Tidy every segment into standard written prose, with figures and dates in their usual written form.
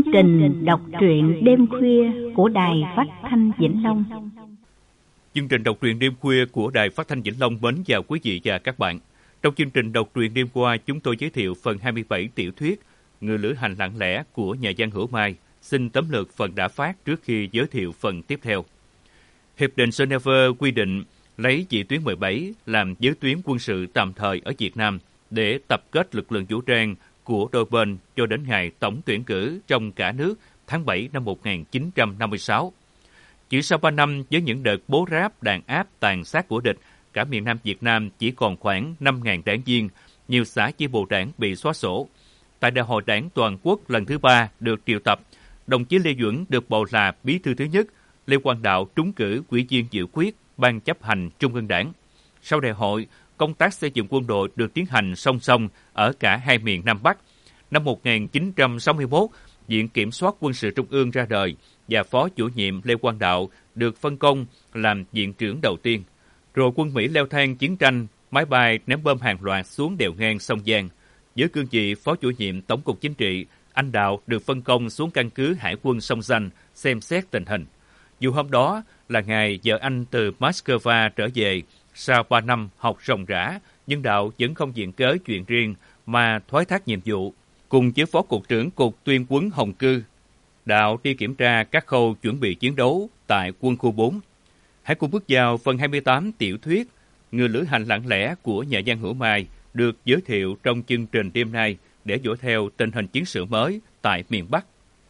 trình đọc truyện đêm khuya của Đài Phát thanh Vĩnh Long. Chương trình đọc truyện đêm khuya của Đài Phát thanh Vĩnh Long mến chào quý vị và các bạn. Trong chương trình đọc truyện đêm qua, chúng tôi giới thiệu phần 27 tiểu thuyết Người lữ hành lặng lẽ của nhà văn Hữu Mai. Xin tóm lược phần đã phát trước khi giới thiệu phần tiếp theo. Hiệp định Geneva quy định lấy vị tuyến 17 làm giới tuyến quân sự tạm thời ở Việt Nam để tập kết lực lượng vũ trang của đôi bên cho đến ngày tổng tuyển cử trong cả nước tháng 7 năm 1956. Chỉ sau 3 năm với những đợt bố ráp, đàn áp, tàn sát của địch, cả miền Nam Việt Nam chỉ còn khoảng 5.000 đảng viên, nhiều xã chi bộ đảng bị xóa sổ. Tại Đại hội Đảng Toàn quốc lần thứ 3 được triệu tập, đồng chí Lê Duẩn được bầu là bí thư thứ nhất, Lê Quang Đạo trúng cử ủy viên dự khuyết Ban chấp hành Trung ương Đảng. Sau đại hội, công tác xây dựng quân đội được tiến hành song song ở cả hai miền Nam Bắc. Năm 1961, Viện Kiểm soát Quân sự Trung ương ra đời và Phó chủ nhiệm Lê Quang Đạo được phân công làm viện trưởng đầu tiên. Rồi quân Mỹ leo thang chiến tranh, máy bay ném bom hàng loạt xuống đèo ngang sông Giang. Với cương vị Phó chủ nhiệm Tổng cục Chính trị, anh Đạo được phân công xuống căn cứ Hải quân sông Danh xem xét tình hình. Dù hôm đó là ngày vợ anh từ Moscow trở về, sau 3 năm học ròng rã, nhưng Đạo vẫn không viện cớ chuyện riêng mà thoái thác nhiệm vụ. Cùng với Phó Cục trưởng Cục Tuyên huấn Hồng Cư, Đạo đi kiểm tra các khâu chuẩn bị chiến đấu tại quân khu 4. Hãy cùng bước vào phần 28 tiểu thuyết Người lữ hành lặng lẽ của nhà văn Hữu Mai được giới thiệu trong chương trình đêm nay để dõi theo tình hình chiến sự mới tại miền Bắc.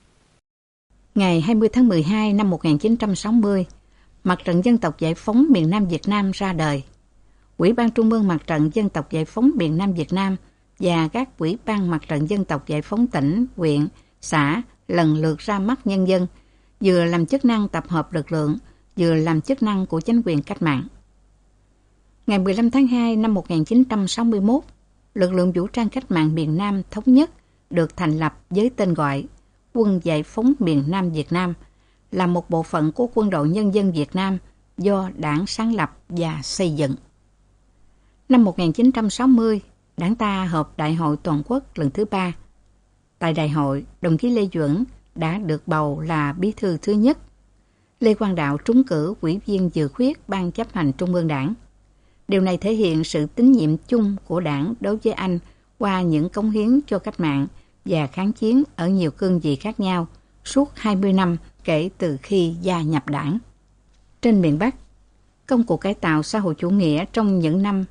Ngày 20 tháng 12 năm 1960, Mặt trận Dân tộc Giải phóng miền Nam Việt Nam ra đời. Ủy ban Trung ương Mặt trận Dân tộc Giải phóng miền Nam Việt Nam và các Ủy ban Mặt trận Dân tộc Giải phóng tỉnh, huyện, xã lần lượt ra mắt nhân dân, vừa làm chức năng tập hợp lực lượng, vừa làm chức năng của chính quyền cách mạng. Ngày 15 tháng 2 năm 1961, lực lượng vũ trang cách mạng miền Nam thống nhất được thành lập với tên gọi Quân Giải phóng miền Nam Việt Nam, là một bộ phận của Quân đội Nhân dân Việt Nam do Đảng sáng lập và xây dựng. Năm 1960, Đảng ta họp Đại hội Toàn quốc lần thứ 3. Tại đại hội, đồng chí Lê Duẩn đã được bầu là bí thư thứ nhất. Lê Quang Đạo trúng cử ủy viên dự khuyết Ban chấp hành Trung ương Đảng. Điều này thể hiện sự tín nhiệm chung của Đảng đối với anh qua những cống hiến cho cách mạng và kháng chiến ở nhiều cương vị khác nhau suốt 20 năm kể từ khi gia nhập Đảng. Trên miền Bắc, công cuộc cải tạo xã hội chủ nghĩa trong những năm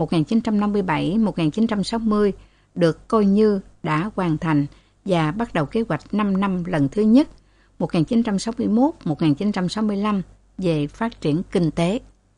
1957-1960 được coi như đã hoàn thành và bắt đầu kế hoạch 5 năm lần thứ nhất 1961-1965 về phát triển kinh tế.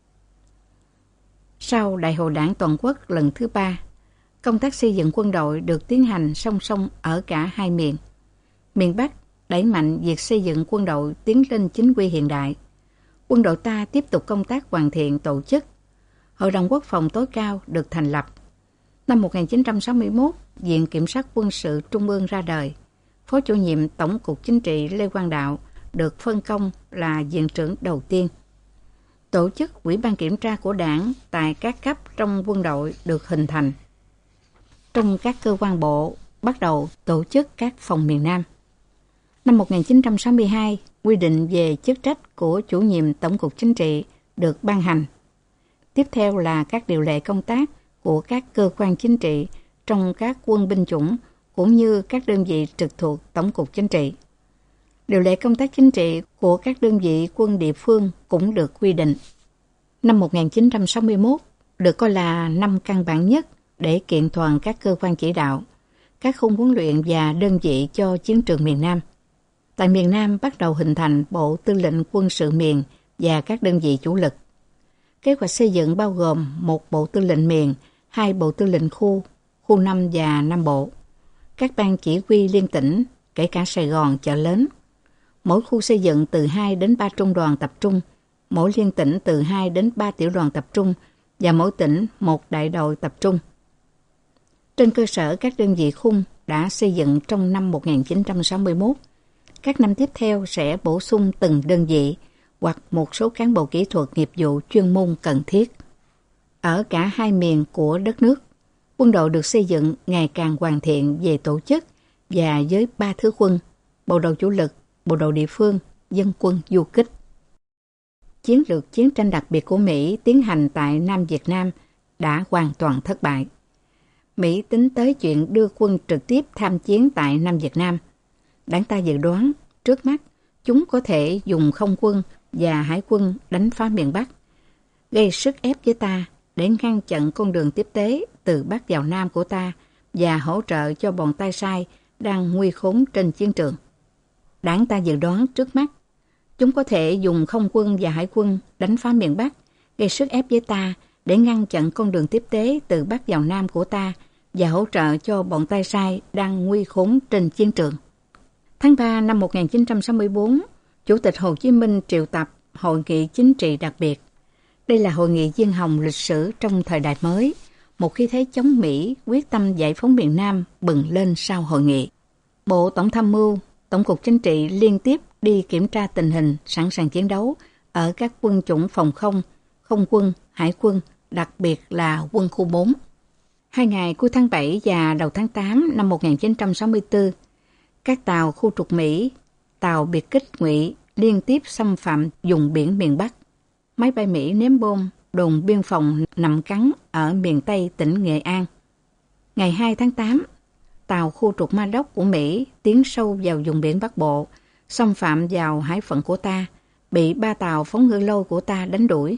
Sau Đại hội Đảng Toàn quốc lần thứ 3, công tác xây dựng quân đội được tiến hành song song ở cả hai miền. Miền Bắc đẩy mạnh việc xây dựng quân đội tiến lên chính quy hiện đại. Quân đội ta tiếp tục công tác hoàn thiện tổ chức. Hội đồng Quốc phòng tối cao được thành lập. Năm 1961, Viện Kiểm sát Quân sự Trung ương ra đời. Phó chủ nhiệm Tổng cục Chính trị Lê Quang Đạo được phân công là viện trưởng đầu tiên. Tổ chức Ủy ban Kiểm tra của Đảng tại các cấp trong quân đội được hình thành. Trong các cơ quan bộ, bắt đầu tổ chức các phòng miền Nam. Năm 1962, quy định về chức trách của chủ nhiệm Tổng cục Chính trị được ban hành. Tiếp theo là các điều lệ công tác của các cơ quan chính trị trong các quân binh chủng cũng như các đơn vị trực thuộc Tổng cục Chính trị. Điều lệ công tác chính trị của các đơn vị quân địa phương cũng được quy định. Năm 1961 được coi là năm căn bản nhất để kiện toàn các cơ quan chỉ đạo, các khung huấn luyện và đơn vị cho chiến trường miền Nam. Tại miền Nam bắt đầu hình thành Bộ Tư lệnh Quân sự miền và các đơn vị chủ lực. Kế hoạch xây dựng bao gồm 1 Bộ Tư lệnh miền, 2 Bộ Tư lệnh khu 5 và 5 bộ. Các ban chỉ huy liên tỉnh, kể cả Sài Gòn, Chợ Lớn. Mỗi khu xây dựng từ 2 đến 3 trung đoàn tập trung, mỗi liên tỉnh từ 2 đến 3 tiểu đoàn tập trung và mỗi tỉnh 1 đại đội tập trung. Trên cơ sở các đơn vị khung đã xây dựng trong năm 1961, các năm tiếp theo sẽ bổ sung từng đơn vị hoặc một số cán bộ kỹ thuật nghiệp vụ chuyên môn cần thiết. Ở cả hai miền của đất nước, quân đội được xây dựng ngày càng hoàn thiện về tổ chức và với 3 thứ quân: bộ đội chủ lực, bộ đội địa phương, dân quân du kích. Chiến lược chiến tranh đặc biệt của Mỹ tiến hành tại Nam Việt Nam đã hoàn toàn thất bại. Mỹ tính tới chuyện đưa quân trực tiếp tham chiến tại Nam Việt Nam. Đảng ta dự đoán trước mắt chúng có thể dùng không quân và hải quân đánh phá miền Bắc, gây sức ép với ta để ngăn chặn con đường tiếp tế từ Bắc vào Nam của ta và hỗ trợ cho bọn tay sai đang nguy khốn trên chiến trường. Đảng ta dự đoán trước mắt chúng có thể dùng không quân và hải quân đánh phá miền Bắc, gây sức ép với ta để ngăn chặn con đường tiếp tế từ Bắc vào Nam của ta và hỗ trợ cho bọn tay sai đang nguy khốn trên chiến trường. Tháng 3 năm 1964, Chủ tịch Hồ Chí Minh triệu tập Hội nghị chính trị đặc biệt. Đây là hội nghị diên hồng lịch sử trong thời đại mới, một khí thế chống Mỹ quyết tâm giải phóng miền Nam bừng lên sau hội nghị. Bộ Tổng tham mưu, Tổng cục Chính trị liên tiếp đi kiểm tra tình hình sẵn sàng chiến đấu ở các quân chủng phòng không, không quân, hải quân, đặc biệt là quân khu 4. 2 ngày cuối tháng 7 và đầu tháng 8 năm 1964, các tàu khu trục Mỹ, tàu biệt kích Ngụy liên tiếp xâm phạm vùng biển miền Bắc. Máy bay Mỹ ném bom đồn biên phòng Nậm Cắn ở miền Tây tỉnh Nghệ An. Ngày 2 tháng 8, tàu khu trục Ma Đốc của Mỹ tiến sâu vào vùng biển Bắc Bộ, xâm phạm vào hải phận của ta, bị 3 tàu phóng ngư lôi của ta đánh đuổi.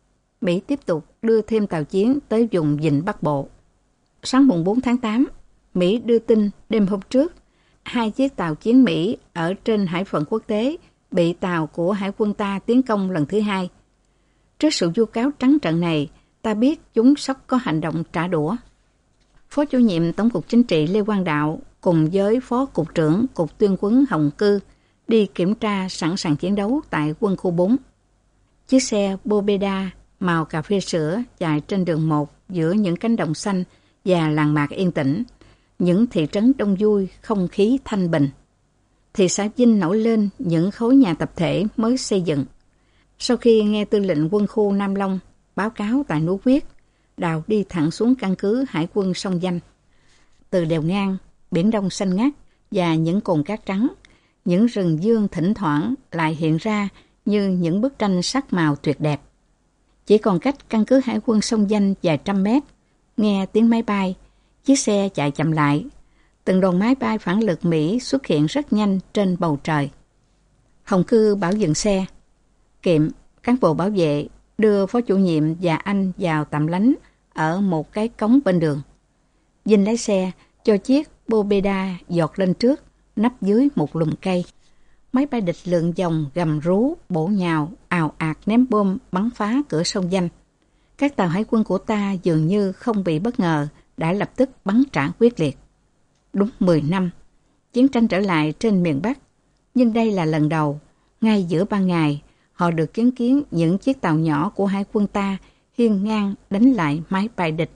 Mỹ tiếp tục đưa thêm tàu chiến tới vùng vịnh Bắc Bộ. Sáng mùng 4 tháng 8, Mỹ đưa tin đêm hôm trước, 2 chiếc tàu chiến Mỹ ở trên hải phận quốc tế bị tàu của hải quân ta tiến công lần thứ 2. Trước sự vu cáo trắng trợn này, ta biết chúng sắp có hành động trả đũa. Phó chủ nhiệm Tổng cục Chính trị Lê Quang Đạo cùng với Phó Cục trưởng Cục Tuyên huấn Hồng Cư đi kiểm tra sẵn sàng chiến đấu tại quân khu 4. Chiếc xe Bobeda màu cà phê sữa chạy trên đường 1 giữa những cánh đồng xanh và làng mạc yên tĩnh, những thị trấn đông vui, không khí thanh bình. Thị xã Vinh nổi lên những khối nhà tập thể mới xây dựng. Sau khi nghe tư lệnh quân khu Nam Long báo cáo tại núi Quyết, Đào đi thẳng xuống căn cứ hải quân sông Danh. Từ đèo ngang, biển đông xanh ngắt và những cồn cát trắng, những rừng dương thỉnh thoảng lại hiện ra như những bức tranh sắc màu tuyệt đẹp. Chỉ còn cách căn cứ hải quân sông Danh vài trăm mét, nghe tiếng máy bay, chiếc xe chạy chậm lại. Từng đoàn máy bay phản lực Mỹ xuất hiện rất nhanh trên bầu trời. Hồng Cư bảo dừng xe. Kiệm, cán bộ bảo vệ, đưa phó chủ nhiệm và anh vào tạm lánh ở một cái cống bên đường. Vinh lái xe, cho chiếc Bobeda giọt lên trước, nấp dưới một lùm cây. Máy bay địch lượn vòng gầm rú, bổ nhào, ào ạt ném bom bắn phá cửa sông Danh. Các tàu hải quân của ta dường như không bị bất ngờ, đã lập tức bắn trả quyết liệt. Đúng 10 năm, chiến tranh trở lại trên miền Bắc, nhưng đây là lần đầu, ngay giữa ban ngày, họ được chứng kiến những chiếc tàu nhỏ của hải quân ta hiên ngang đánh lại máy bay địch.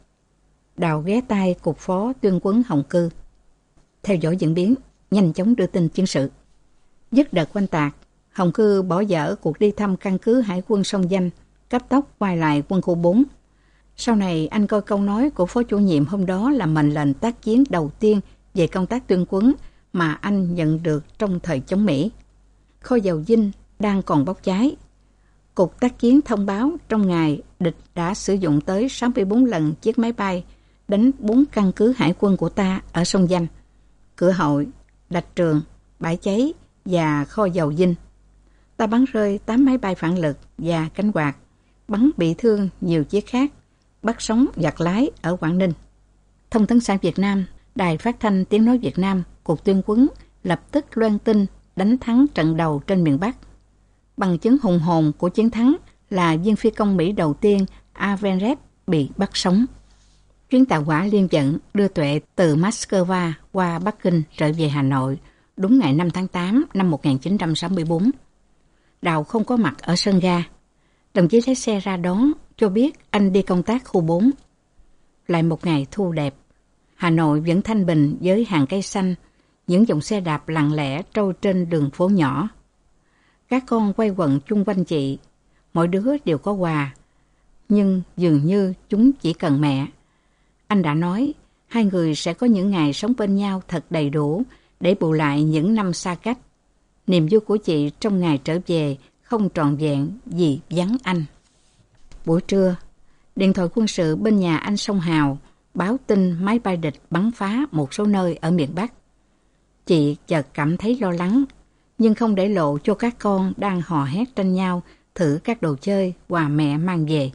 Đào ghé tai Cục Phó Tuyên huấn Hồng Cư. Theo dõi diễn biến, nhanh chóng đưa tin chiến sự. Dứt đợt oanh tạc, Hồng Cư bỏ dở cuộc đi thăm căn cứ hải quân sông Danh, cấp tốc quay lại quân khu 4. Sau này anh coi câu nói của phó chủ nhiệm hôm đó là mệnh lệnh tác chiến đầu tiên về công tác tuyên huấn mà anh nhận được trong thời chống Mỹ. Kho dầu Vinh đang còn bốc cháy. Cục tác chiến thông báo trong ngày địch đã sử dụng tới 64 lần chiếc máy bay đánh 4 căn cứ hải quân của ta ở sông Danh, Cửa Hội, Đạch Trường, Bãi Cháy và kho dầu Vinh. Ta bắn rơi 8 máy bay phản lực và cánh quạt, bắn bị thương nhiều chiếc khác, bắt sống giặc lái ở Quảng Ninh. Thông tấn xã Việt Nam, Đài Phát thanh Tiếng nói Việt Nam, Cục Tuyên huấn lập tức loan tin đánh thắng trận đầu trên miền Bắc. Bằng chứng hùng hồn của chiến thắng là viên phi công Mỹ đầu tiên Avenret bị bắt sống. Chuyến tàu hỏa liên vận đưa Tuệ từ Moscow qua Bắc Kinh trở về Hà Nội đúng ngày 5 tháng 8 năm 1964. Đào không có mặt ở sân ga. Đồng chí lái xe ra đón, cho biết anh đi công tác khu 4. Lại một ngày thu đẹp. Hà Nội vẫn thanh bình với hàng cây xanh, những dòng xe đạp lặng lẽ trôi trên đường phố nhỏ. Các con quay quần chung quanh chị, mỗi đứa đều có quà, nhưng dường như chúng chỉ cần mẹ. Anh đã nói, hai người sẽ có những ngày sống bên nhau thật đầy đủ để bù lại những năm xa cách. Niềm vui của chị trong ngày trở về không trọn vẹn vì vắng anh. Buổi trưa, điện thoại quân sự bên nhà anh Song Hào báo tin máy bay địch bắn phá một số nơi ở miền Bắc. Chị chợt cảm thấy lo lắng, nhưng không để lộ cho các con đang hò hét tranh nhau thử các đồ chơi quà mẹ mang về.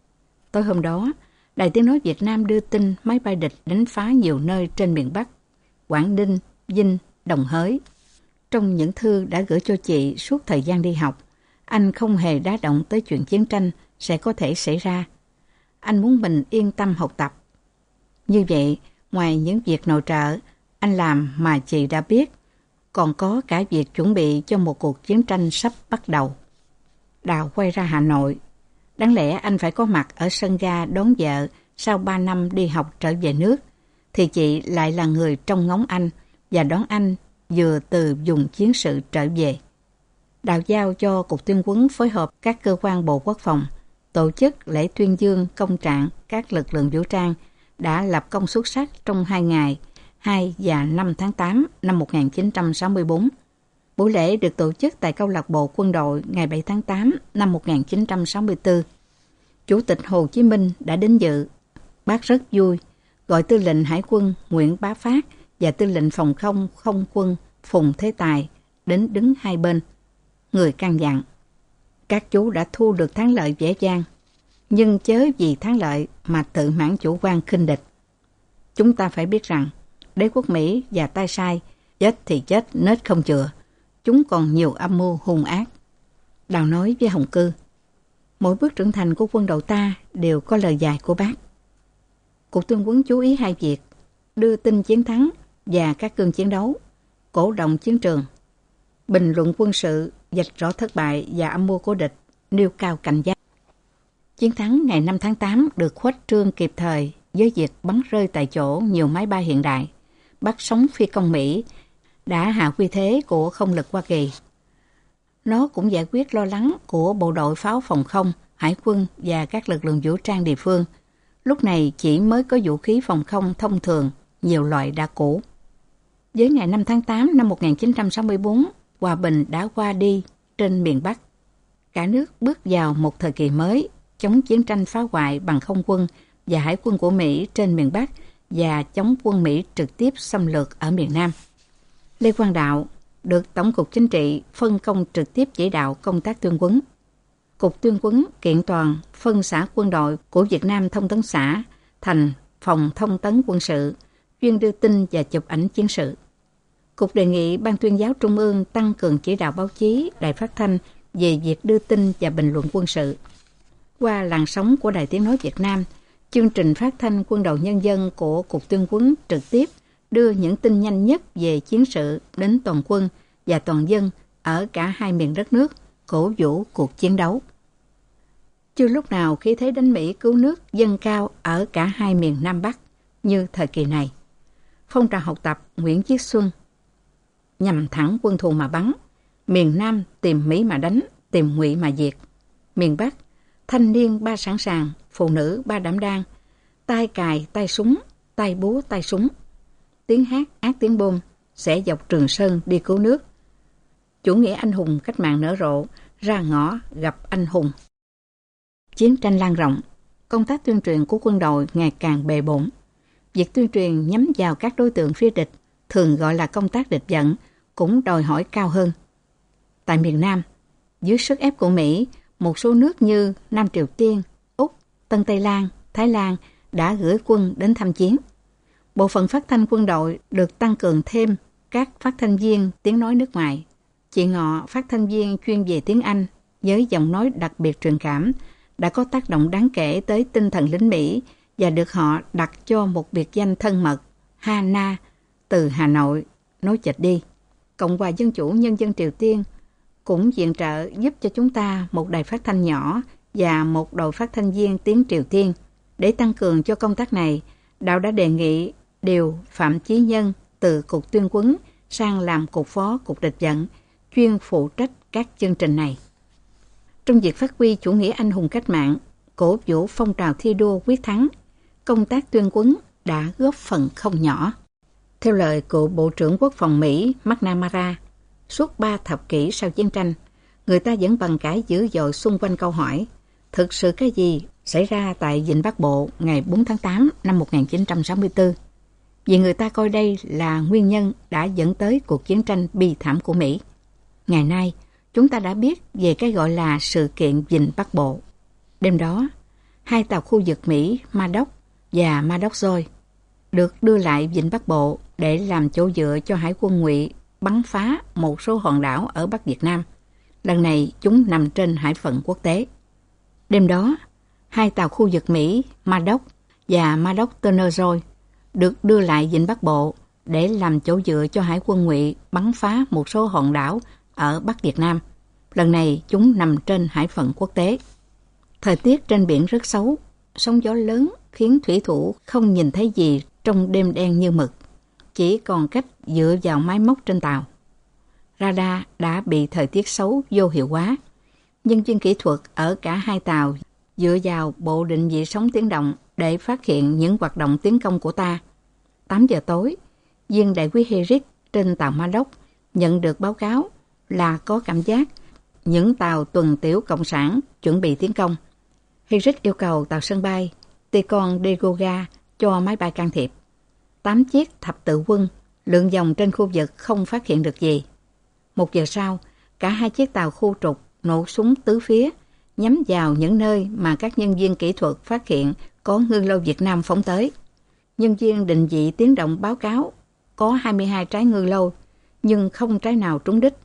Tối hôm đó, Đài Tiếng nói Việt Nam đưa tin máy bay địch đánh phá nhiều nơi trên miền Bắc, Quảng Ninh, Vinh, Đồng Hới. Trong những thư đã gửi cho chị suốt thời gian đi học, anh không hề đá động tới chuyện chiến tranh sẽ có thể xảy ra. Anh muốn mình yên tâm học tập. Như vậy, ngoài những việc nội trợ, anh làm mà chị đã biết, còn có cả việc chuẩn bị cho một cuộc chiến tranh sắp bắt đầu. Đào quay ra Hà Nội. Đáng lẽ anh phải có mặt ở sân ga đón vợ sau 3 năm đi học trở về nước, thì chị lại là người trông ngóng anh và đón anh vừa từ vùng chiến sự trở về. Đào giao cho Cục Tuyên huấn phối hợp các cơ quan Bộ Quốc phòng tổ chức lễ tuyên dương công trạng các lực lượng vũ trang đã lập công xuất sắc trong 2 ngày 2 và 5 tháng 8 năm 1964. Buổi lễ được tổ chức tại câu lạc bộ quân đội ngày 7 tháng 8 năm 1964. Chủ tịch Hồ Chí Minh đã đến dự. Bác rất vui, gọi tư lệnh Hải quân Nguyễn Bá Phát và tư lệnh phòng không không quân Phùng Thế Tài đến đứng hai bên. Người căn dặn, các chú đã thu được thắng lợi dễ dàng, nhưng chớ vì thắng lợi mà tự mãn chủ quan khinh địch. Chúng ta phải biết rằng, đế quốc Mỹ và tay sai, chết thì chết nết không chừa. Chúng còn nhiều âm mưu hung ác. Đào nói với Hồng Cư, mỗi bước trưởng thành của quân đội ta đều có lời dạy của bác. Cục Tuyên huấn chú ý hai việc, đưa tin chiến thắng và các cương chiến đấu, cổ động chiến trường, bình luận quân sự, vạch rõ thất bại và âm mưu của địch, nêu cao cảnh giác. Chiến thắng ngày 5 tháng 8 được khuếch trương kịp thời với việc bắn rơi tại chỗ nhiều máy bay hiện đại, bắt sống phi công Mỹ, đã hạ uy thế của không lực Hoa Kỳ. Nó cũng giải quyết lo lắng của bộ đội pháo phòng không, hải quân và các lực lượng vũ trang địa phương. Lúc này chỉ mới có vũ khí phòng không thông thường, nhiều loại đã cũ. Với ngày 5 tháng 8 năm 1964, hòa bình đã qua đi trên miền Bắc. Cả nước bước vào một thời kỳ mới, chống chiến tranh phá hoại bằng không quân và hải quân của Mỹ trên miền Bắc và chống quân Mỹ trực tiếp xâm lược ở miền Nam. Lê Quang Đạo được Tổng cục Chính trị phân công trực tiếp chỉ đạo công tác tuyên huấn. Cục Tuyên huấn kiện toàn phân xã quân đội của Việt Nam Thông tấn xã thành phòng thông tấn quân sự, chuyên đưa tin và chụp ảnh chiến sự. Cục đề nghị Ban Tuyên giáo Trung ương tăng cường chỉ đạo báo chí, đài phát thanh về việc đưa tin và bình luận quân sự. Qua làn sóng của Đài Tiếng nói Việt Nam, chương trình phát thanh Quân đội Nhân dân của Cục Tuyên huấn trực tiếp đưa những tin nhanh nhất về chiến sự đến toàn quân và toàn dân ở cả hai miền đất nước, cổ vũ cuộc chiến đấu. Chưa lúc nào khí thế đánh Mỹ cứu nước dâng cao ở cả hai miền Nam Bắc như thời kỳ này. Phong trào học tập Nguyễn Viết Xuân, nhằm thẳng quân thù mà bắn, miền Nam tìm Mỹ mà đánh, tìm Ngụy mà diệt. Miền Bắc, thanh niên ba sẵn sàng, phụ nữ ba đảm đang, tay cài tay súng, tay búa tay súng. Tiếng hát ác tiếng bom sẽ dọc Trường Sơn đi cứu nước. Chủ nghĩa anh hùng cách mạng nở rộ, ra ngõ gặp anh hùng. Chiến tranh lan rộng, công tác tuyên truyền của quân đội ngày càng bề bộn. Việc tuyên truyền nhắm vào các đối tượng phía địch, thường gọi là công tác địch dẫn, cũng đòi hỏi cao hơn. Tại miền Nam, dưới sức ép của Mỹ, một số nước như Nam Triều Tiên, Úc, Tân Tây Lan, Thái Lan đã gửi quân đến tham chiến. Bộ phận phát thanh quân đội được tăng cường thêm các phát thanh viên tiếng nói nước ngoài. Chị Ngọ, phát thanh viên chuyên về tiếng Anh, với giọng nói đặc biệt truyền cảm, đã có tác động đáng kể tới tinh thần lính Mỹ và được họ đặt cho một biệt danh thân mật, Hana, từ Hà Nội, nói chệch đi. Cộng hòa Dân chủ Nhân dân Triều Tiên cũng viện trợ giúp cho chúng ta một đài phát thanh nhỏ và một đội phát thanh viên tiếng Triều Tiên. Để tăng cường cho công tác này, Đạo đã đề nghị điều Phạm Chí Nhân từ Cục Tuyên huấn sang làm Cục Phó Cục Địch dẫn, chuyên phụ trách các chương trình này. Trong việc phát huy chủ nghĩa anh hùng cách mạng, cổ vũ phong trào thi đua quyết thắng, công tác tuyên huấn đã góp phần không nhỏ. Theo lời cựu Bộ trưởng Quốc phòng Mỹ McNamara, suốt 3 thập kỷ sau chiến tranh, người ta vẫn bằng cãi dữ dội xung quanh câu hỏi thực sự cái gì xảy ra tại Vịnh Bắc Bộ ngày 4 tháng 8 năm 1964, vì người ta coi đây là nguyên nhân đã dẫn tới cuộc chiến tranh bi thảm của Mỹ. Ngày nay, chúng ta đã biết về cái gọi là sự kiện Vịnh Bắc Bộ. Đêm đó, 2 tàu khu vực Mỹ Madoc và Madoc Joy được đưa lại Vịnh Bắc Bộ để làm chỗ dựa cho hải quân Ngụy bắn phá một số hòn đảo ở Bắc Việt Nam. Lần này chúng nằm trên hải phận quốc tế. Đêm đó, 2 tàu khu vực Mỹ Madoc và Madoc Turner Joy được đưa lại Vịnh Bắc Bộ để làm chỗ dựa cho hải quân Ngụy bắn phá một số hòn đảo ở Bắc Việt Nam. Lần này chúng nằm trên hải phận quốc tế. Thời tiết trên biển rất xấu, sóng gió lớn khiến thủy thủ không nhìn thấy gì trong đêm đen như mực, chỉ còn cách dựa vào máy móc trên tàu. Radar đã bị thời tiết xấu vô hiệu hóa. Nhân viên kỹ thuật ở cả 2 tàu dựa vào bộ định vị sóng tiếng động để phát hiện những hoạt động tiến công của ta. 8 giờ tối, viên đại quý Herrick trên tàu Madoc nhận được báo cáo là có cảm giác những tàu tuần tiễu cộng sản chuẩn bị tiến công. Herrick yêu cầu tàu sân bay Ticon de Goga cho máy bay can thiệp. 8 chiếc thập tự quân lượn vòng trên khu vực không phát hiện được gì. 1 giờ sau, cả 2 chiếc tàu khu trục nổ súng tứ phía, nhắm vào những nơi mà các nhân viên kỹ thuật phát hiện có ngư lâu Việt Nam phóng tới. Nhân viên định vị tiếng động báo cáo có 22 trái ngư lâu, nhưng không trái nào trúng đích.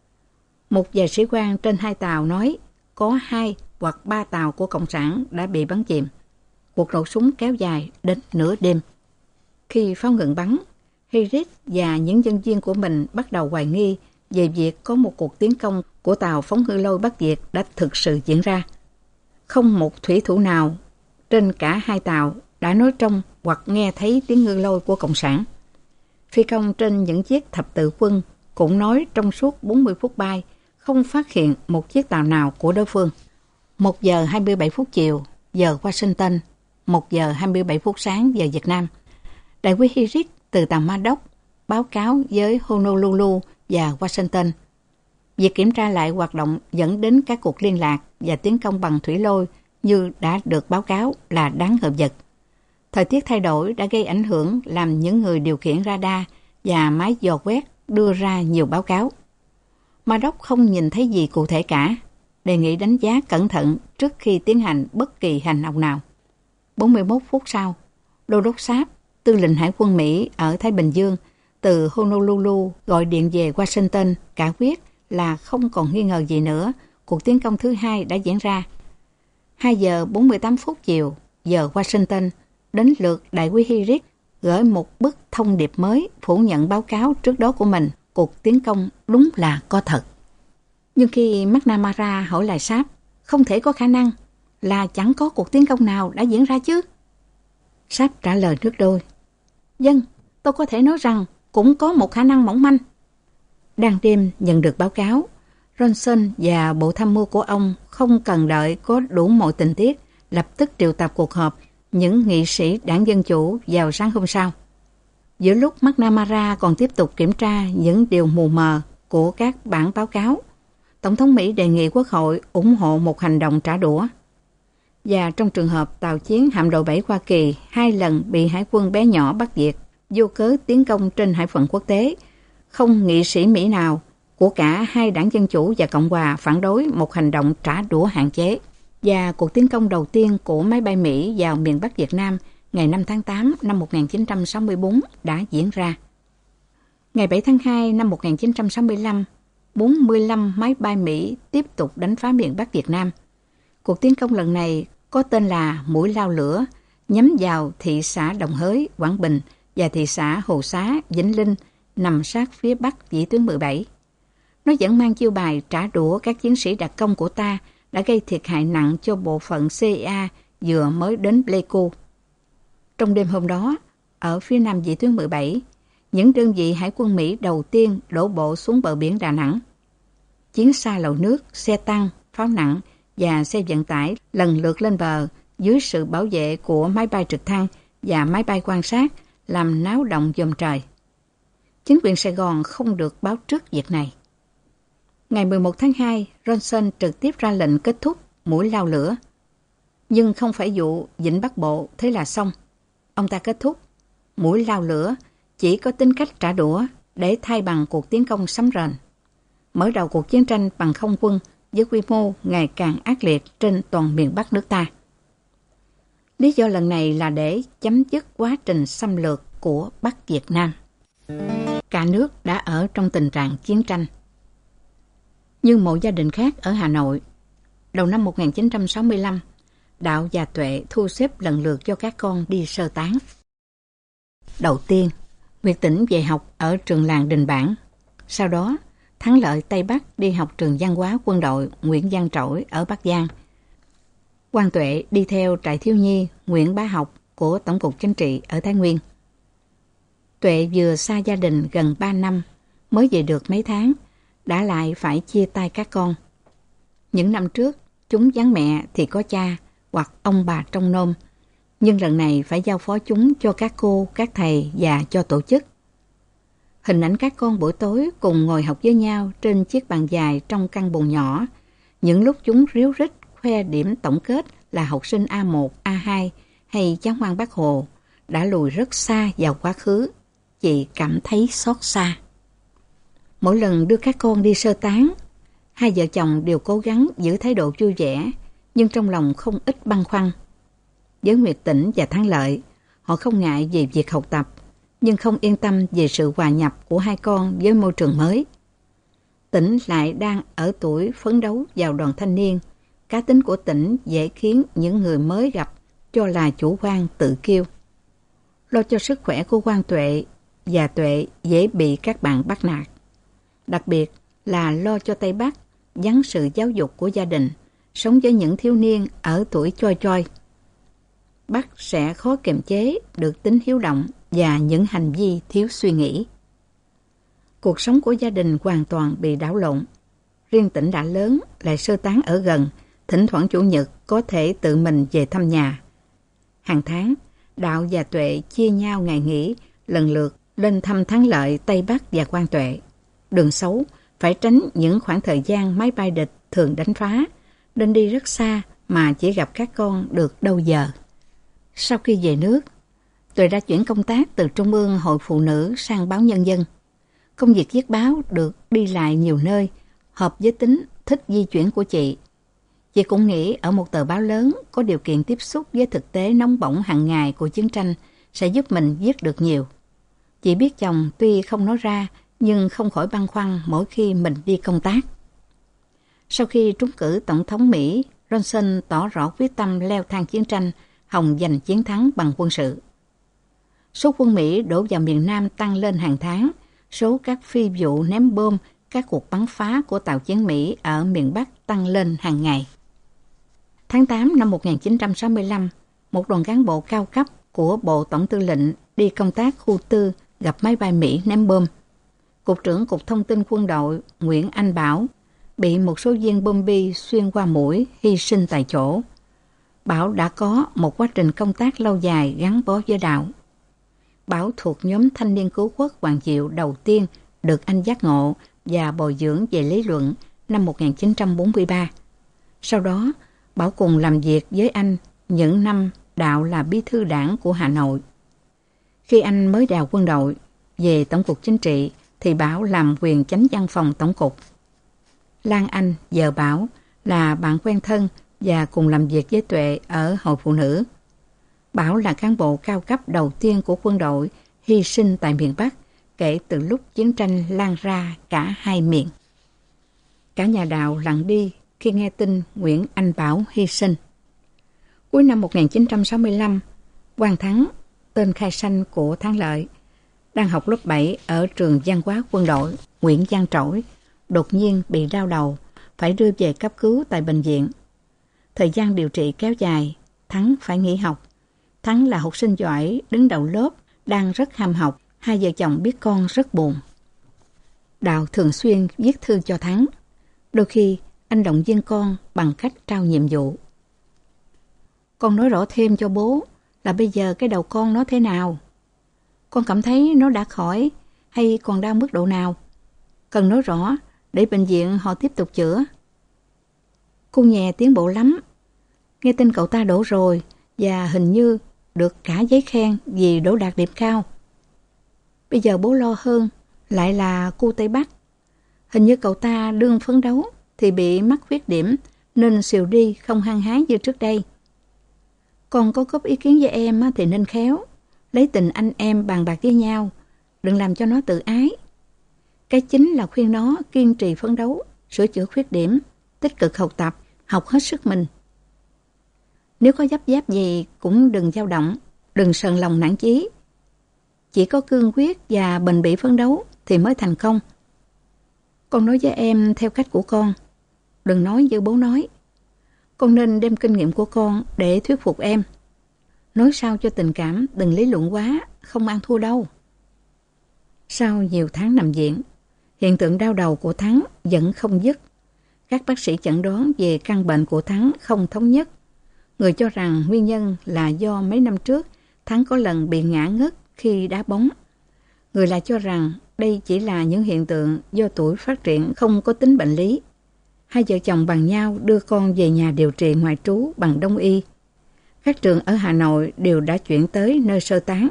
Một vài sĩ quan trên 2 tàu nói có 2 hoặc 3 tàu của Cộng sản đã bị bắn chìm. Cuộc nổ súng kéo dài đến nửa đêm. Khi pháo ngừng bắn, Herrick và những nhân viên của mình bắt đầu hoài nghi về việc có một cuộc tiến công của tàu phóng ngư lâu Bắc Việt đã thực sự diễn ra. Không một thủy thủ nào trên cả 2 tàu đã nói trông hoặc nghe thấy tiếng ngư lôi của Cộng sản. Phi công trên những chiếc thập tự quân cũng nói trong suốt 40 phút bay không phát hiện một chiếc tàu nào của đối phương. 1 giờ 27 phút chiều, giờ Washington, 1 giờ 27 phút sáng giờ Việt Nam. Đại quý Herrick từ tàu Madoc báo cáo với Honolulu và Washington. Việc kiểm tra lại hoạt động dẫn đến các cuộc liên lạc và tiến công bằng thủy lôi như đã được báo cáo là đáng hợp vật. Thời tiết thay đổi đã gây ảnh hưởng làm những người điều khiển radar và máy dò quét đưa ra nhiều báo cáo. Madoc không nhìn thấy gì cụ thể cả, đề nghị đánh giá cẩn thận trước khi tiến hành bất kỳ hành động nào. 41 phút sau, Đô đốc Sáp, tư lệnh Hải quân Mỹ ở Thái Bình Dương, từ Honolulu gọi điện về Washington cả quyết là không còn nghi ngờ gì nữa, cuộc tiến công thứ 2 đã diễn ra. 2 giờ 48 phút chiều, giờ Washington, đến lượt đại quý Herrick gửi một bức thông điệp mới phủ nhận báo cáo trước đó của mình, cuộc tiến công đúng là có thật. Nhưng khi McNamara hỏi lại Sáp, không thể có khả năng là chẳng có cuộc tiến công nào đã diễn ra chứ. Sáp trả lời nước đôi, vâng, tôi có thể nói rằng cũng có một khả năng mỏng manh. Đang đêm nhận được báo cáo, Johnson và bộ tham mưu của ông không cần đợi có đủ mọi tình tiết, lập tức triệu tập cuộc họp những nghị sĩ đảng Dân Chủ vào sáng hôm sau. Giữa lúc McNamara còn tiếp tục kiểm tra những điều mù mờ của các bản báo cáo, Tổng thống Mỹ đề nghị Quốc hội ủng hộ một hành động trả đũa. Và trong trường hợp tàu chiến hạm đội 7 Hoa Kỳ 2 lần bị hải quân bé nhỏ Bắc Việt vô cớ tiến công trên hải phận quốc tế, không nghị sĩ Mỹ nào của cả 2 đảng Dân Chủ và Cộng Hòa phản đối một hành động trả đũa hạn chế. Và cuộc tiến công đầu tiên của máy bay Mỹ vào miền Bắc Việt Nam ngày 5 tháng 8 năm 1964 đã diễn ra. Ngày 7 tháng 2 năm 1965, 45 máy bay Mỹ tiếp tục đánh phá miền Bắc Việt Nam. Cuộc tiến công lần này có tên là Mũi Lao Lửa, nhắm vào thị xã Đồng Hới, Quảng Bình và thị xã Hồ Xá, Vĩnh Linh, nằm sát phía bắc vĩ tuyến 17. Nó vẫn mang chiêu bài trả đũa các chiến sĩ đặc công của ta đã gây thiệt hại nặng cho bộ phận CIA vừa mới đến Pleiku. Trong đêm hôm đó, ở phía nam vĩ tuyến 17, những đơn vị hải quân Mỹ đầu tiên đổ bộ xuống bờ biển Đà Nẵng. Chiến xa lầu nước, xe tăng, pháo nặng và xe vận tải lần lượt lên bờ dưới sự bảo vệ của máy bay trực thăng và máy bay quan sát, làm náo động dòm trời. Chính quyền Sài Gòn không được báo trước việc này. Ngày 11 tháng 2, Ronson trực tiếp ra lệnh kết thúc mũi lao lửa. Nhưng không phải vụ Vịnh Bắc Bộ thế là xong. Ông ta kết thúc mũi lao lửa chỉ có tính cách trả đũa để thay bằng cuộc tiến công sấm rền, mở đầu cuộc chiến tranh bằng không quân với quy mô ngày càng ác liệt trên toàn miền Bắc nước ta. Lý do lần này là để chấm dứt quá trình xâm lược của Bắc Việt Nam. Cả nước đã ở trong tình trạng chiến tranh. Nhưng một gia đình khác ở Hà Nội, đầu năm 1965, Đạo và Tuệ thu xếp lần lượt cho các con đi sơ tán. Đầu tiên, Nguyệt Tĩnh về học ở trường làng Đình Bản. Sau đó, Thắng Lợi Tây Bắc đi học trường văn hóa quân đội Nguyễn Văn Trỗi ở Bắc Giang. Quang Tuệ đi theo trại thiếu nhi Nguyễn Bá Học của Tổng cục Chính trị ở Thái Nguyên. Tuệ vừa xa gia đình gần 3 năm, mới về được mấy tháng, đã lại phải chia tay các con. Những năm trước, chúng vắng mẹ thì có cha hoặc ông bà trông nom, nhưng lần này phải giao phó chúng cho các cô, các thầy và cho tổ chức. Hình ảnh các con buổi tối cùng ngồi học với nhau trên chiếc bàn dài trong căn buồng nhỏ, những lúc chúng ríu rít khoe điểm tổng kết là học sinh A1, A2 hay cháu ngoan Bác Hồ, đã lùi rất xa vào quá khứ. Chị cảm thấy xót xa. Mỗi lần đưa các con đi sơ tán, hai vợ chồng đều cố gắng giữ thái độ vui vẻ, nhưng trong lòng không ít băn khoăn. Với Nguyệt Tĩnh và Thắng Lợi, họ không ngại về việc học tập, nhưng không yên tâm về sự hòa nhập của hai con với môi trường mới. Tĩnh lại đang ở tuổi phấn đấu vào đoàn thanh niên. Cá tính của Tĩnh dễ khiến những người mới gặp cho là chủ quan tự kiêu. Lo cho sức khỏe của Quang Tuệ và Tuệ dễ bị các bạn bắt nạt. Đặc biệt là lo cho Tây Bắc, vắng sự giáo dục của gia đình, sống với những thiếu niên ở tuổi choi choi. Bắc sẽ khó kiềm chế được tính hiếu động và những hành vi thiếu suy nghĩ. Cuộc sống của gia đình hoàn toàn bị đảo lộn. Riêng Tĩnh đã lớn, lại sơ tán ở gần, thỉnh thoảng chủ nhật có thể tự mình về thăm nhà. Hàng tháng, Đạo và Tuệ chia nhau ngày nghỉ, lần lượt lên thăm Thắng Lợi, Tây Bắc và Quang Tuệ. Đường xấu, phải tránh những khoảng thời gian máy bay địch thường đánh phá, nên đi rất xa mà chỉ gặp các con được đâu giờ. Sau khi về nước, Tuệ đã chuyển công tác từ Trung ương Hội Phụ Nữ sang báo Nhân dân. Công việc viết báo được đi lại nhiều nơi, hợp với tính thích di chuyển của chị. Chị cũng nghĩ ở một tờ báo lớn có điều kiện tiếp xúc với thực tế nóng bỏng hàng ngày của chiến tranh sẽ giúp mình viết được nhiều. Chị biết chồng tuy không nói ra nhưng không khỏi băn khoăn mỗi khi mình đi công tác. Sau khi trúng cử Tổng thống Mỹ, Johnson tỏ rõ quyết tâm leo thang chiến tranh, hòng giành chiến thắng bằng quân sự. Số quân Mỹ đổ vào miền Nam tăng lên hàng tháng, số các phi vụ ném bom, các cuộc bắn phá của tàu chiến Mỹ ở miền Bắc tăng lên hàng ngày. Tháng 8 năm 1965, một đoàn cán bộ cao cấp của Bộ Tổng tư lệnh đi công tác khu 4 gặp máy bay Mỹ ném bom. Cục trưởng Cục Thông tin Quân đội Nguyễn Anh Bảo bị một số viên bom bi xuyên qua mũi, hy sinh tại chỗ. Bảo đã có một quá trình công tác lâu dài gắn bó với Đạo. Bảo thuộc nhóm thanh niên cứu quốc Hoàng Diệu đầu tiên được anh giác ngộ và bồi dưỡng về lý luận năm 1943. Sau đó, Bảo cùng làm việc với anh những năm Đạo là bí thư đảng của Hà Nội. Khi anh mới vào quân đội, về Tổng cục Chính trị, thì Bảo làm quyền chánh văn phòng Tổng cục. Lan Anh, vợ Bảo, là bạn quen thân và cùng làm việc với Tuệ ở Hội Phụ Nữ. Bảo là cán bộ cao cấp đầu tiên của quân đội hy sinh tại miền Bắc kể từ lúc chiến tranh lan ra cả hai miền. Cả nhà Đạo lặng đi khi nghe tin Nguyễn Anh Bảo hy sinh. Cuối năm 1965, Quang Thắng, tên khai sinh của Thắng Lợi, đang học lớp 7 ở trường văn hóa quân đội Nguyễn Văn Trỗi, đột nhiên bị đau đầu, phải đưa về cấp cứu tại bệnh viện. Thời gian điều trị kéo dài, Thắng phải nghỉ học. Thắng là học sinh giỏi, đứng đầu lớp, đang rất ham học. Hai vợ chồng biết con rất buồn. Đạo thường xuyên viết thư cho Thắng. Đôi khi, anh động viên con bằng cách trao nhiệm vụ. Con nói rõ thêm cho bố là bây giờ cái đầu con nó thế nào. Con cảm thấy nó đã khỏi hay còn đau mức độ nào? Cần nói rõ để bệnh viện họ tiếp tục chữa. Cô Nhè tiến bộ lắm. Nghe tin cậu ta đổ rồi và hình như được cả giấy khen vì đỗ đạt điểm cao. Bây giờ bố lo hơn lại là cô Tây Bắc. Hình như cậu ta đương phấn đấu thì bị mắc khuyết điểm nên xìu đi không hăng hái như trước đây. Con có góp ý kiến với em thì nên khéo, lấy tình anh em bàn bạc với nhau, đừng làm cho nó tự ái. Cái chính là khuyên nó kiên trì phấn đấu, sửa chữa khuyết điểm, tích cực học tập, học hết sức mình. Nếu có gấp gáp gì cũng đừng dao động, đừng sờn lòng nản chí. Chỉ có cương quyết và bền bỉ phấn đấu thì mới thành công. Con nói với em theo cách của con, đừng nói như bố nói. Con nên đem kinh nghiệm của con để thuyết phục em. Nói sao cho tình cảm, đừng lý luận quá, không ăn thua đâu. Sau nhiều tháng nằm viện, hiện tượng đau đầu của Thắng vẫn không dứt. Các bác sĩ chẩn đoán về căn bệnh của Thắng không thống nhất. Người cho rằng nguyên nhân là do mấy năm trước Thắng có lần bị ngã ngất khi đá bóng. Người lại cho rằng đây chỉ là những hiện tượng do tuổi phát triển không có tính bệnh lý. Hai vợ chồng bàn nhau đưa con về nhà điều trị ngoại trú bằng đông y. Các trường ở Hà Nội đều đã chuyển tới nơi sơ tán.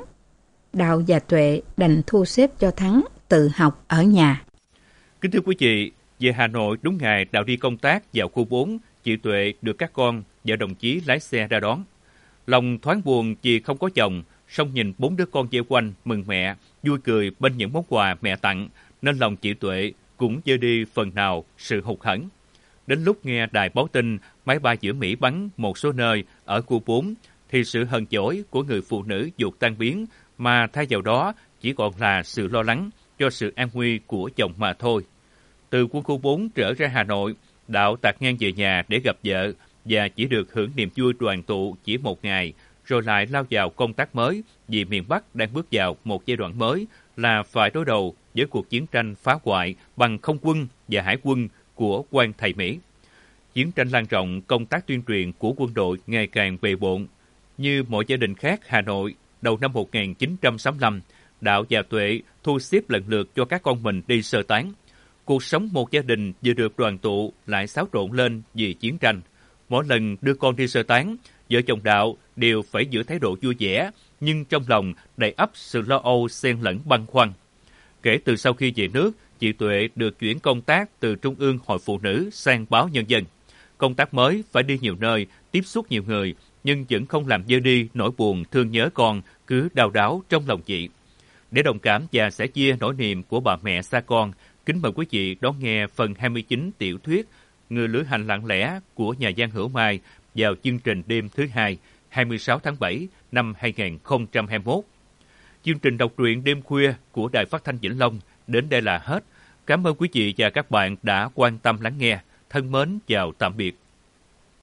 Đạo và Tuệ đành thu xếp cho Thắng tự học ở nhà. Kính thưa quý vị, về Hà Nội đúng ngày Đạo đi công tác vào khu 4, chị Tuệ được các con và đồng chí lái xe ra đón. Lòng thoáng buồn vì không có chồng, song nhìn 4 đứa con vây quanh mừng mẹ, vui cười bên những món quà mẹ tặng, nên lòng chị Tuệ cũng vơi đi phần nào sự hụt hẫng. Đến lúc nghe đài báo tin máy bay giữa Mỹ bắn một số nơi ở khu 4, thì sự hờn dỗi của người phụ nữ vụt tan biến, mà thay vào đó chỉ còn là sự lo lắng cho sự an nguy của chồng mà thôi. Từ quân khu 4 trở ra Hà Nội, Đạo tạt ngang về nhà để gặp vợ và chỉ được hưởng niềm vui đoàn tụ chỉ một ngày, rồi lại lao vào công tác mới vì miền Bắc đang bước vào một giai đoạn mới là phải đối đầu với cuộc chiến tranh phá hoại bằng không quân và hải quân của quan thầy Mỹ. Chiến tranh lan rộng, công tác tuyên truyền của quân đội ngày càng bề bộn. Như mọi gia đình khác Hà Nội, đầu năm 1965, Đạo và Tuệ thu xếp lần lượt cho các con mình đi sơ tán. Cuộc sống một gia đình vừa được đoàn tụ lại xáo trộn lên vì chiến tranh. Mỗi lần đưa con đi sơ tán, vợ chồng Đạo đều phải giữ thái độ vui vẻ, nhưng trong lòng đầy ắp sự lo âu xen lẫn băn khoăn. Kể từ sau khi về nước, chị Tuệ được chuyển công tác từ Trung ương Hội Phụ Nữ sang Báo Nhân dân. Công tác mới phải đi nhiều nơi, tiếp xúc nhiều người, nhưng vẫn không làm vơi đi nỗi buồn thương nhớ con cứ đau đáu trong lòng chị. Để đồng cảm và sẻ chia nỗi niềm của bà mẹ xa con, kính mời quý vị đón nghe phần 29 tiểu thuyết Người lữ hành lặng lẽ của nhà văn Hữu Mai vào chương trình đêm thứ hai, 26 tháng 7 năm 2021. Chương trình đọc truyện đêm khuya của Đài Phát thanh Vĩnh Long đến đây là hết. Cảm ơn quý vị và các bạn đã quan tâm lắng nghe. Thân mến chào tạm biệt.